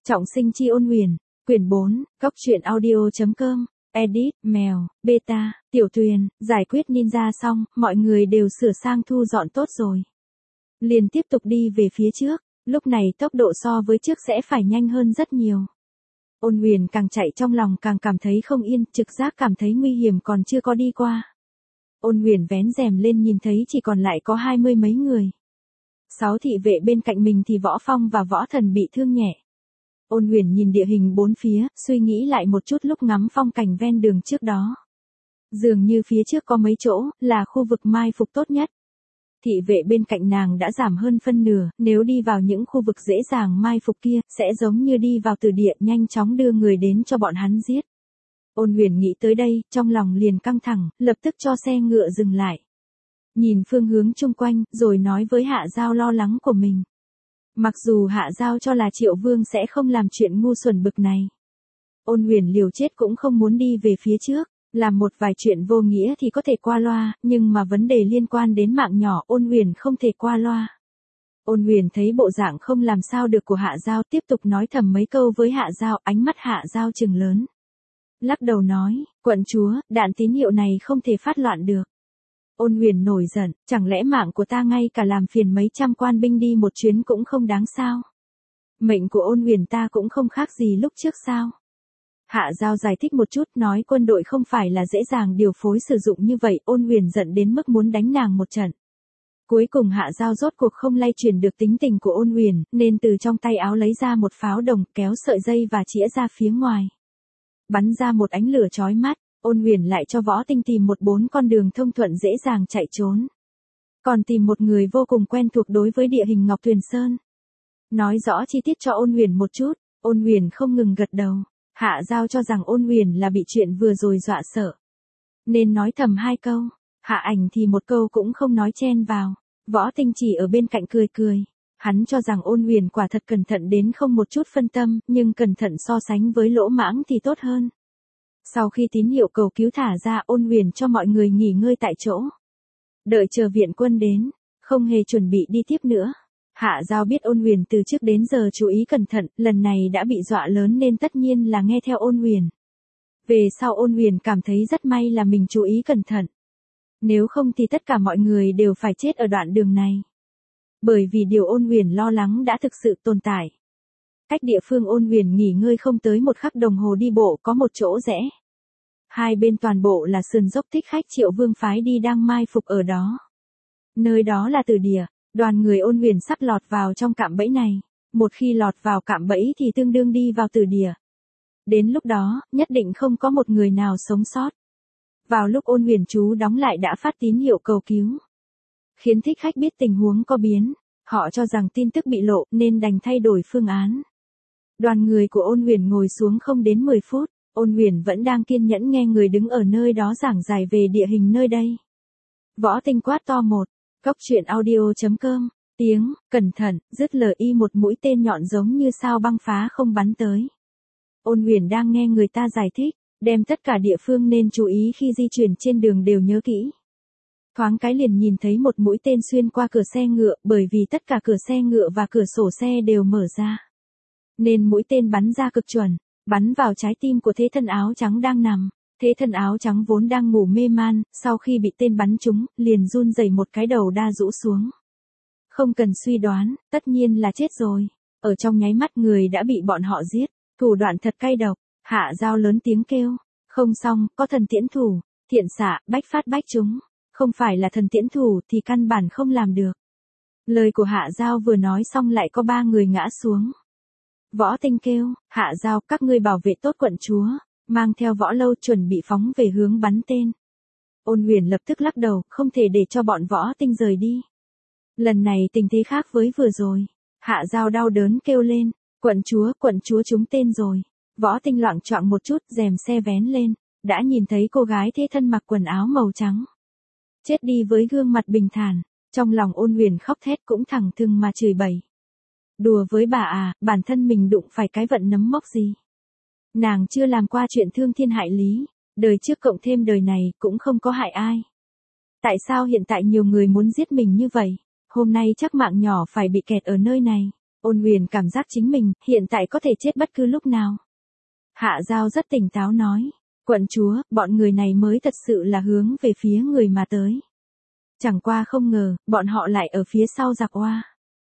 Trọng sinh chi ôn huyền, quyển 4, góc truyện audio.com, edit, mèo, beta, tiểu tuyền, giải quyết ninja xong, mọi người đều sửa sang thu dọn tốt rồi. Liền tiếp tục đi về phía trước, lúc này tốc độ so với trước sẽ phải nhanh hơn rất nhiều. Ôn huyền càng chạy trong lòng càng cảm thấy không yên, trực giác cảm thấy nguy hiểm còn chưa có đi qua. Ôn huyền vén rèm lên nhìn thấy chỉ còn lại có 20 mấy người. 6 thị vệ bên cạnh mình thì Võ Phong và Võ Thần bị thương nhẹ. Ôn huyền nhìn địa hình bốn phía, suy nghĩ lại một chút lúc ngắm phong cảnh ven đường trước đó. Dường như phía trước có mấy chỗ, là khu vực mai phục tốt nhất. Thị vệ bên cạnh nàng đã giảm hơn phân nửa, nếu đi vào những khu vực dễ dàng mai phục kia, sẽ giống như đi vào từ địa nhanh chóng đưa người đến cho bọn hắn giết. Ôn huyền nghĩ tới đây, trong lòng liền căng thẳng, lập tức cho xe ngựa dừng lại. Nhìn phương hướng chung quanh, rồi nói với Hạ Giao lo lắng của mình. Mặc dù Hạ Giao cho là Triệu Vương sẽ không làm chuyện ngu xuẩn bực này. Ôn huyền liều chết cũng không muốn đi về phía trước, làm một vài chuyện vô nghĩa thì có thể qua loa, nhưng mà vấn đề liên quan đến mạng nhỏ ôn huyền không thể qua loa. Ôn huyền thấy bộ dạng không làm sao được của Hạ Giao, tiếp tục nói thầm mấy câu với Hạ Giao, ánh mắt Hạ Giao trừng lớn. Lắc đầu nói, quận chúa, đạn tín hiệu này không thể phát loạn được. Ôn huyền nổi giận, chẳng lẽ mạng của ta ngay cả làm phiền mấy trăm quan binh đi một chuyến cũng không đáng sao? Mệnh của ôn huyền ta cũng không khác gì lúc trước sao? Hạ Giao giải thích một chút, nói quân đội không phải là dễ dàng điều phối sử dụng như vậy, ôn huyền giận đến mức muốn đánh nàng một trận. Cuối cùng Hạ Giao rốt cuộc không lay chuyển được tính tình của ôn huyền, nên từ trong tay áo lấy ra một pháo đồng, kéo sợi dây và chĩa ra phía ngoài. Bắn ra một ánh lửa chói mắt, ôn huyền lại cho Võ Tinh tìm 4 con đường thông thuận dễ dàng chạy trốn. Còn tìm một người vô cùng quen thuộc đối với địa hình Ngọc Tuyền Sơn. Nói rõ chi tiết cho ôn huyền một chút, ôn huyền không ngừng gật đầu. Hạ Giao cho rằng ôn huyền là bị chuyện vừa rồi dọa sợ. Nên nói thầm 2 câu, Hạ Ảnh thì một câu cũng không nói chen vào. Võ Tinh chỉ ở bên cạnh cười cười. Hắn cho rằng ôn huyền quả thật cẩn thận đến không một chút phân tâm, nhưng cẩn thận so sánh với lỗ mãng thì tốt hơn. Sau khi tín hiệu cầu cứu thả ra, ôn huyền cho mọi người nghỉ ngơi tại chỗ. Đợi chờ viện quân đến, không hề chuẩn bị đi tiếp nữa. Hạ Giao biết ôn huyền từ trước đến giờ chú ý cẩn thận, lần này đã bị dọa lớn nên tất nhiên là nghe theo ôn huyền. Về sau ôn huyền cảm thấy rất may là mình chú ý cẩn thận. Nếu không thì tất cả mọi người đều phải chết ở đoạn đường này. Bởi vì điều ôn huyền lo lắng đã thực sự tồn tại. Cách địa phương ôn huyền nghỉ ngơi không tới 1 khắc đồng hồ đi bộ có một chỗ rẽ. Hai bên toàn bộ là sườn dốc Thích Khách Triệu Vương phái đi đang mai phục ở đó. Nơi đó là từ địa, đoàn người ôn huyền sắp lọt vào trong cạm bẫy này. Một khi lọt vào cạm bẫy thì tương đương đi vào từ địa. Đến lúc đó, nhất định không có một người nào sống sót. Vào lúc ôn huyền chú đóng lại đã phát tín hiệu cầu cứu. Khiến Thích Khách biết tình huống có biến. Họ cho rằng tin tức bị lộ nên đành thay đổi phương án. Đoàn người của ôn huyền ngồi xuống không đến 10 phút, ôn huyền vẫn đang kiên nhẫn nghe người đứng ở nơi đó giảng giải về địa hình nơi đây. Võ Tinh quát to một, góc truyện audio.com, tiếng, cẩn thận, dứt lời y một mũi tên nhọn giống như sao băng phá không bắn tới. Ôn huyền đang nghe người ta giải thích, đem tất cả địa phương nên chú ý khi di chuyển trên đường đều nhớ kỹ. Thoáng cái liền nhìn thấy một mũi tên xuyên qua cửa xe ngựa, bởi vì tất cả cửa xe ngựa và cửa sổ xe đều mở ra. Nên mũi tên bắn ra cực chuẩn, bắn vào trái tim của thế thân áo trắng đang nằm. Thế thân áo trắng vốn đang ngủ mê man, sau khi bị tên bắn trúng, liền run rẩy một cái đầu đa rũ xuống. Không cần suy đoán, tất nhiên là chết rồi. Ở trong nháy mắt người đã bị bọn họ giết, thủ đoạn thật cay độc. Hạ Giao lớn tiếng kêu, không xong, có thần tiễn thủ, thiện xạ, bách phát bách trúng. Không phải là thần tiễn thủ thì căn bản không làm được. Lời của Hạ Giao vừa nói xong lại có 3 người ngã xuống. Võ Tinh kêu, Hạ Giao, các ngươi bảo vệ tốt quận chúa, mang theo Võ Lâu chuẩn bị phóng về hướng bắn tên. Ôn huyền lập tức lắc đầu, không thể để cho bọn Võ Tinh rời đi. Lần này tình thế khác với vừa rồi. Hạ Giao đau đớn kêu lên, quận chúa trúng tên rồi. Võ Tinh loạng choạng một chút, rèm xe vén lên, đã nhìn thấy cô gái thế thân mặc quần áo màu trắng. Chết đi với gương mặt bình thản, trong lòng ôn huyền khóc thét cũng thẳng thừng mà chửi bậy. Đùa với bà à, bản thân mình đụng phải cái vận nấm mốc gì. Nàng chưa làm qua chuyện thương thiên hại lý, đời trước cộng thêm đời này cũng không có hại ai. Tại sao hiện tại nhiều người muốn giết mình như vậy, hôm nay chắc mạng nhỏ phải bị kẹt ở nơi này. Ôn Huyền cảm giác chính mình, hiện tại có thể chết bất cứ lúc nào. Hạ Giao rất tỉnh táo nói. Quận chúa, bọn người này mới thật sự là hướng về phía người mà tới. Chẳng qua không ngờ, bọn họ lại ở phía sau giặc oa.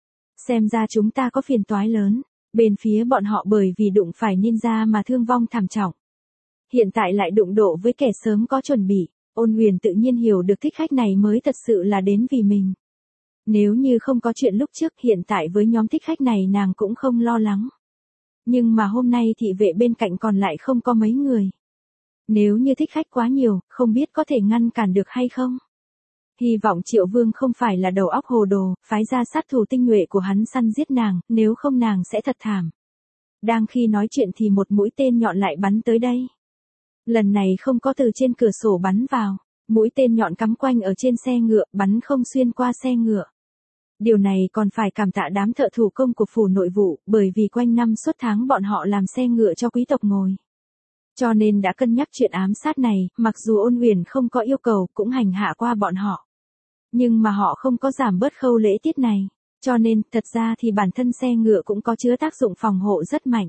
Xem ra chúng ta có phiền toái lớn. Bên phía bọn họ bởi vì đụng phải ninja mà thương vong thảm trọng. Hiện tại lại đụng độ với kẻ sớm có chuẩn bị. Ôn Huyền tự nhiên hiểu được thích khách này mới thật sự là đến vì mình. Nếu như không có chuyện lúc trước, hiện tại với nhóm thích khách này nàng cũng không lo lắng. Nhưng mà hôm nay thị vệ bên cạnh còn lại không có mấy người. Nếu như thích khách quá nhiều, không biết có thể ngăn cản được hay không? Hy vọng Triệu Vương không phải là đầu óc hồ đồ, phái ra sát thủ tinh nhuệ của hắn săn giết nàng, nếu không nàng sẽ thật thảm. Đang khi nói chuyện thì một mũi tên nhọn lại bắn tới đây. Lần này không có từ trên cửa sổ bắn vào, mũi tên nhọn cắm quanh ở trên xe ngựa, bắn không xuyên qua xe ngựa. Điều này còn phải cảm tạ đám thợ thủ công của phủ nội vụ, bởi vì quanh năm suốt tháng bọn họ làm xe ngựa cho quý tộc ngồi. Cho nên đã cân nhắc chuyện ám sát này, mặc dù Ôn Huyền không có yêu cầu cũng hành hạ qua bọn họ. Nhưng mà họ không có giảm bớt khâu lễ tiết này. Cho nên, thật ra thì bản thân xe ngựa cũng có chứa tác dụng phòng hộ rất mạnh.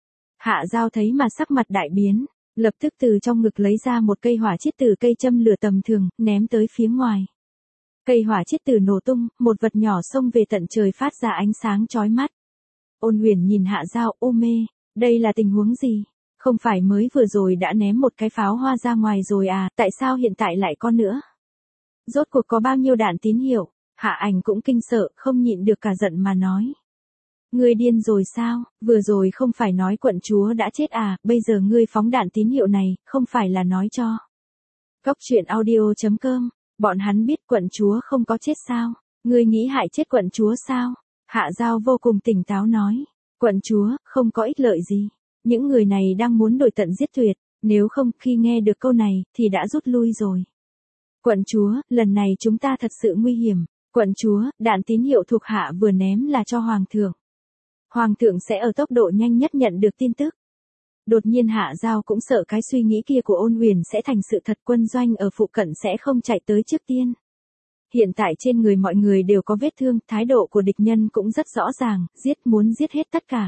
Hạ Giao thấy mà sắc mặt đại biến, lập tức từ trong ngực lấy ra một cây hỏa chiết từ cây châm lửa tầm thường, ném tới phía ngoài. Cây hỏa chiết từ nổ tung, một vật nhỏ xông về tận trời phát ra ánh sáng chói mắt. Ôn Huyền nhìn Hạ Giao, ô mê, đây là tình huống gì? Không phải mới vừa rồi đã ném một cái pháo hoa ra ngoài rồi à, tại sao hiện tại lại có nữa? Rốt cuộc có bao nhiêu đạn tín hiệu? Hạ Ảnh cũng kinh sợ, không nhịn được cả giận mà nói. Ngươi điên rồi sao, vừa rồi không phải nói quận chúa đã chết à, bây giờ ngươi phóng đạn tín hiệu này, không phải là nói cho. Cốc truyện audio.com, bọn hắn biết quận chúa không có chết sao, ngươi nghĩ hại chết quận chúa sao? Hạ Giao vô cùng tỉnh táo nói, quận chúa, không có ích lợi gì. Những người này đang muốn đuổi tận giết tuyệt, nếu không khi nghe được câu này, thì đã rút lui rồi. Quận chúa, lần này chúng ta thật sự nguy hiểm. Quận chúa, đạn tín hiệu thuộc hạ vừa ném là cho Hoàng thượng. Hoàng thượng sẽ ở tốc độ nhanh nhất nhận được tin tức. Đột nhiên Hạ Giao cũng sợ cái suy nghĩ kia của Ôn Huyền sẽ thành sự thật, quân doanh ở phụ cận sẽ không chạy tới trước tiên. Hiện tại trên người mọi người đều có vết thương, thái độ của địch nhân cũng rất rõ ràng, muốn giết hết tất cả.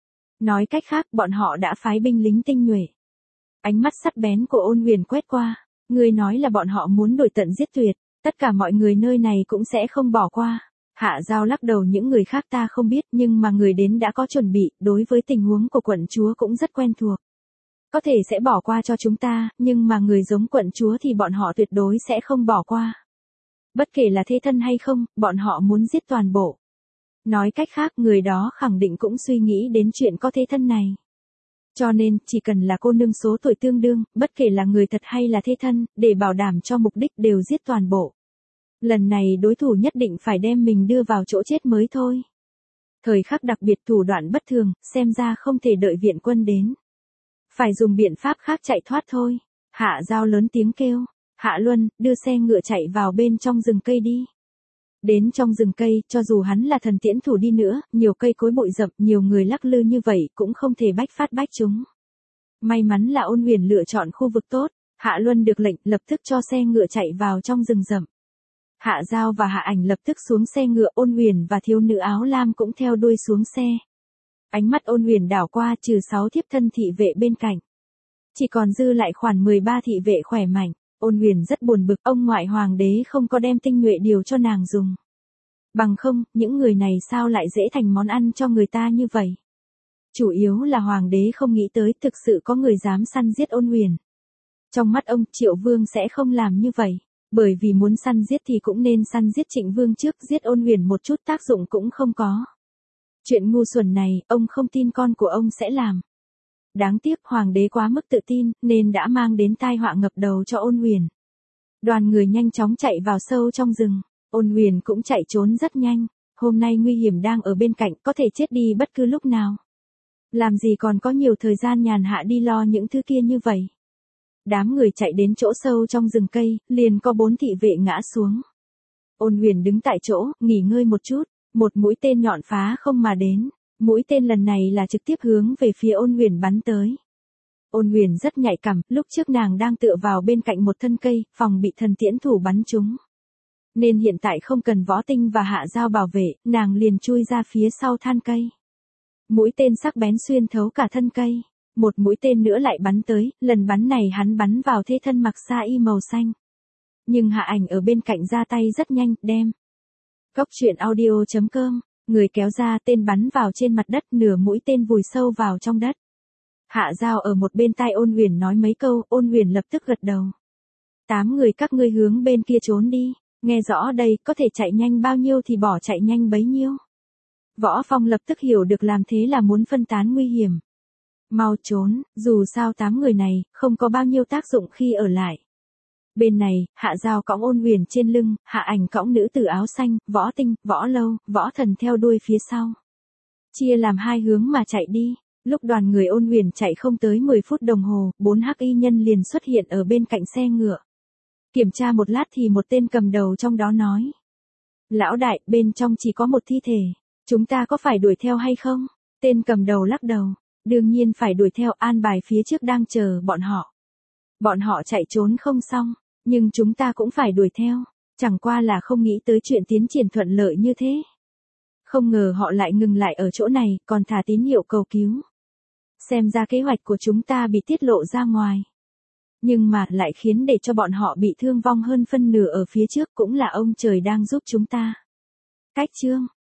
Nói cách khác, bọn họ đã phái binh lính tinh nhuệ. Ánh mắt sắc bén của Ôn Huyền quét qua, người nói là bọn họ muốn đuổi tận giết tuyệt, tất cả mọi người nơi này cũng sẽ không bỏ qua. Hạ Giao lắc đầu, những người khác ta không biết, nhưng mà người đến đã có chuẩn bị, đối với tình huống của quận chúa cũng rất quen thuộc. Có thể sẽ bỏ qua cho chúng ta, nhưng mà người giống quận chúa thì bọn họ tuyệt đối sẽ không bỏ qua. Bất kể là thế thân hay không, bọn họ muốn giết toàn bộ. Nói cách khác, người đó khẳng định cũng suy nghĩ đến chuyện có thế thân này. Cho nên, chỉ cần là cô nương số tuổi tương đương, bất kể là người thật hay là thế thân, để bảo đảm cho mục đích đều giết toàn bộ. Lần này đối thủ nhất định phải đem mình đưa vào chỗ chết mới thôi. Thời khắc đặc biệt thủ đoạn bất thường, xem ra không thể đợi viện quân đến. Phải dùng biện pháp khác chạy thoát thôi. Hạ Giao lớn tiếng kêu, Hạ Luân, đưa xe ngựa chạy vào bên trong rừng cây đi. Đến trong rừng cây, cho dù hắn là thần tiễn thủ đi nữa, nhiều cây cối bụi rậm, nhiều người lắc lư như vậy cũng không thể bách chúng. May mắn là Ôn Huyền lựa chọn khu vực tốt, Hạ Luân được lệnh lập tức cho xe ngựa chạy vào trong rừng rậm. Hạ Giao và Hạ Ảnh lập tức xuống xe ngựa, Ôn Huyền và thiếu nữ áo lam cũng theo đuôi xuống xe. Ánh mắt Ôn Huyền đảo qua, trừ 6 thiếp thân thị vệ bên cạnh, chỉ còn dư lại khoảng 13 thị vệ khỏe mạnh. Ôn Huyền rất buồn bực, ông ngoại hoàng đế không có đem tinh nhuệ điều cho nàng dùng. Bằng không, những người này sao lại dễ thành món ăn cho người ta như vậy? Chủ yếu là hoàng đế không nghĩ tới thực sự có người dám săn giết Ôn Huyền. Trong mắt ông, Triệu Vương sẽ không làm như vậy. Bởi vì muốn săn giết thì cũng nên săn giết Trịnh Vương trước, giết Ôn Huyền một chút tác dụng cũng không có. Chuyện ngu xuẩn này, ông không tin con của ông sẽ làm. Đáng tiếc hoàng đế quá mức tự tin, nên đã mang đến tai họa ngập đầu cho Ôn Huyền. Đoàn người nhanh chóng chạy vào sâu trong rừng, Ôn Huyền cũng chạy trốn rất nhanh, hôm nay nguy hiểm đang ở bên cạnh, có thể chết đi bất cứ lúc nào. Làm gì còn có nhiều thời gian nhàn hạ đi lo những thứ kia như vậy. Đám người chạy đến chỗ sâu trong rừng cây, liền có 4 thị vệ ngã xuống. Ôn Huyền đứng tại chỗ, nghỉ ngơi một chút, một mũi tên nhọn phá không mà đến. Mũi tên lần này là trực tiếp hướng về phía Ôn Huyền bắn tới. Ôn Huyền rất nhạy cảm, lúc trước nàng đang tựa vào bên cạnh một thân cây, phòng bị thần tiễn thủ bắn trúng. Nên hiện tại không cần Võ Tinh và Hạ Giao bảo vệ, nàng liền chui ra phía sau than cây. Mũi tên sắc bén xuyên thấu cả thân cây. Một mũi tên nữa lại bắn tới, lần bắn này hắn bắn vào thế thân mặc sa y màu xanh. Nhưng Hạ Ảnh ở bên cạnh ra tay rất nhanh, đem. Cốc truyện audio.com, người kéo ra tên bắn vào trên mặt đất, nửa mũi tên vùi sâu vào trong đất. Hạ Giao ở một bên tai Ôn Huyền nói mấy câu, Ôn Huyền lập tức gật đầu. 8 người các ngươi hướng bên kia trốn đi, nghe rõ đây, có thể chạy nhanh bao nhiêu thì bỏ chạy nhanh bấy nhiêu. Võ Phong lập tức hiểu được làm thế là muốn phân tán nguy hiểm. Mau trốn, dù sao 8 người này, không có bao nhiêu tác dụng khi ở lại. Bên này, Hạ Giao cõng Ôn Huyền trên lưng, Hạ Ảnh cõng nữ tử áo xanh, Võ Tinh, Võ Lâu, Võ Thần theo đuôi phía sau. Chia làm 2 hướng mà chạy đi. Lúc đoàn người Ôn Huyền chạy không tới 10 phút đồng hồ, 4 hắc y nhân liền xuất hiện ở bên cạnh xe ngựa. Kiểm tra một lát thì một tên cầm đầu trong đó nói. Lão đại, bên trong chỉ có một thi thể. Chúng ta có phải đuổi theo hay không? Tên cầm đầu lắc đầu. Đương nhiên phải đuổi theo, an bài phía trước đang chờ bọn họ. Bọn họ chạy trốn không xong, nhưng chúng ta cũng phải đuổi theo. Chẳng qua là không nghĩ tới chuyện tiến triển thuận lợi như thế. Không ngờ họ lại ngừng lại ở chỗ này, còn thả tín hiệu cầu cứu. Xem ra kế hoạch của chúng ta bị tiết lộ ra ngoài. Nhưng mà lại khiến để cho bọn họ bị thương vong hơn phân nửa ở phía trước, cũng là ông trời đang giúp chúng ta. Cách chương